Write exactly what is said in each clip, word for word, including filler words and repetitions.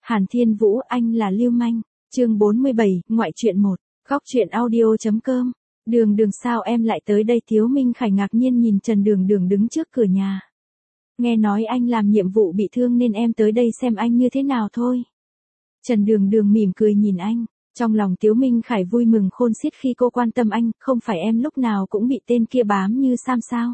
Hàn Thiên Vũ, anh là lưu manh. Chương bốn mươi bảy, ngoại truyện một. Góc truyện audio.com. Đường Đường sao em lại tới đây? Tiếu Minh Khải ngạc nhiên nhìn Trần Đường Đường đứng trước cửa nhà. Nghe nói anh làm nhiệm vụ bị thương nên em tới đây xem anh như thế nào thôi. Trần Đường Đường mỉm cười nhìn anh. Trong lòng Tiếu Minh Khải vui mừng khôn xiết khi cô quan tâm anh, không phải em lúc nào cũng bị tên kia bám như Sam sao.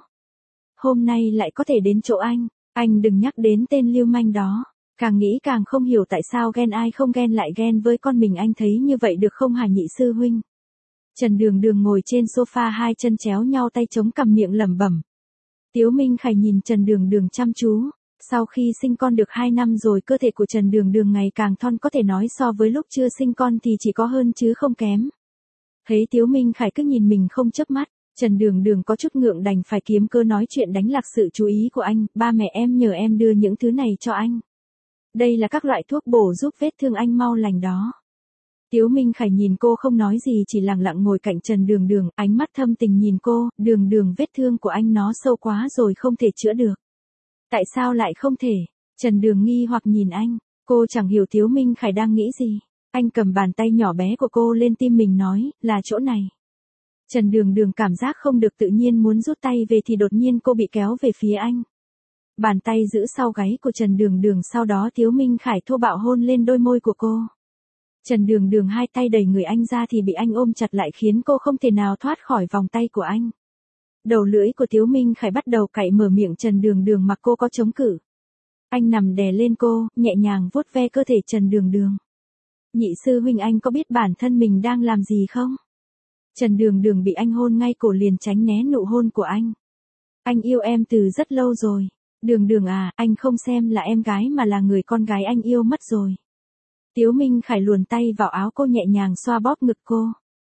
Hôm nay lại có thể đến chỗ anh, anh đừng nhắc đến tên lưu manh đó. Càng nghĩ càng không hiểu tại sao ghen ai không ghen lại ghen với con mình, anh thấy như vậy được không hả nhị sư huynh? Trần Đường Đường ngồi trên sofa hai chân chéo nhau tay chống cằm miệng lẩm bẩm. Tiếu Minh Khải nhìn Trần Đường Đường chăm chú. Sau khi sinh con được hai năm rồi, cơ thể của Trần Đường Đường ngày càng thon, có thể nói so với lúc chưa sinh con thì chỉ có hơn chứ không kém. Thấy Tiếu Minh Khải cứ nhìn mình không chớp mắt, Trần Đường Đường có chút ngượng đành phải kiếm cơ nói chuyện đánh lạc sự chú ý của anh. Ba mẹ em nhờ em đưa những thứ này cho anh. Đây là các loại thuốc bổ giúp vết thương anh mau lành đó. Tiếu Minh Khải nhìn cô không nói gì, chỉ lặng lặng ngồi cạnh Trần Đường Đường, ánh mắt thâm tình nhìn cô. Đường Đường, vết thương của anh nó sâu quá rồi, không thể chữa được. Tại sao lại không thể? Trần Đường nghi hoặc nhìn anh, cô chẳng hiểu Tiếu Minh Khải đang nghĩ gì. Anh cầm bàn tay nhỏ bé của cô lên tim mình nói, là chỗ này. Trần Đường Đường cảm giác không được tự nhiên muốn rút tay về thì đột nhiên cô bị kéo về phía anh. Bàn tay giữ sau gáy của Trần Đường Đường, sau đó Tiếu Minh Khải thô bạo hôn lên đôi môi của cô. Trần Đường Đường hai tay đẩy người anh ra thì bị anh ôm chặt lại khiến cô không thể nào thoát khỏi vòng tay của anh. Đầu lưỡi của Tiếu Minh Khải bắt đầu cạy mở miệng Trần Đường Đường mặc cô có chống cự. Anh nằm đè lên cô, nhẹ nhàng vuốt ve cơ thể Trần Đường Đường. Nhị sư huynh, anh có biết bản thân mình đang làm gì không? Trần Đường Đường bị anh hôn ngay cổ liền tránh né nụ hôn của anh. Anh yêu em từ rất lâu rồi. Đường Đường à, anh không xem là em gái mà là người con gái anh yêu mất rồi. Tiếu Minh Khải luồn tay vào áo cô, nhẹ nhàng xoa bóp ngực cô.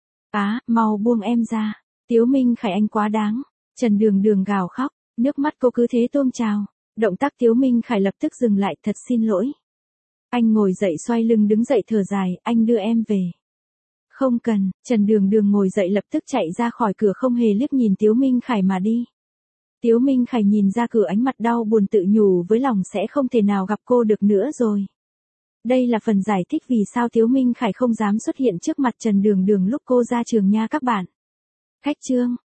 Á, mau buông em ra. Tiếu Minh Khải, anh quá đáng. Trần Đường Đường gào khóc, nước mắt cô cứ thế tuôn trào. Động tác Tiếu Minh Khải lập tức dừng lại, thật xin lỗi. Anh ngồi dậy xoay lưng đứng dậy thở dài, anh đưa em về. Không cần. Trần Đường Đường ngồi dậy lập tức chạy ra khỏi cửa, không hề liếc nhìn Tiếu Minh Khải mà đi. Tiếu Minh Khải nhìn ra cửa, ánh mặt đau buồn tự nhủ với lòng sẽ không thể nào gặp cô được nữa rồi. Đây là phần giải thích vì sao Tiếu Minh Khải không dám xuất hiện trước mặt Trần Đường Đường lúc cô ra trường nha các bạn. Khách chương.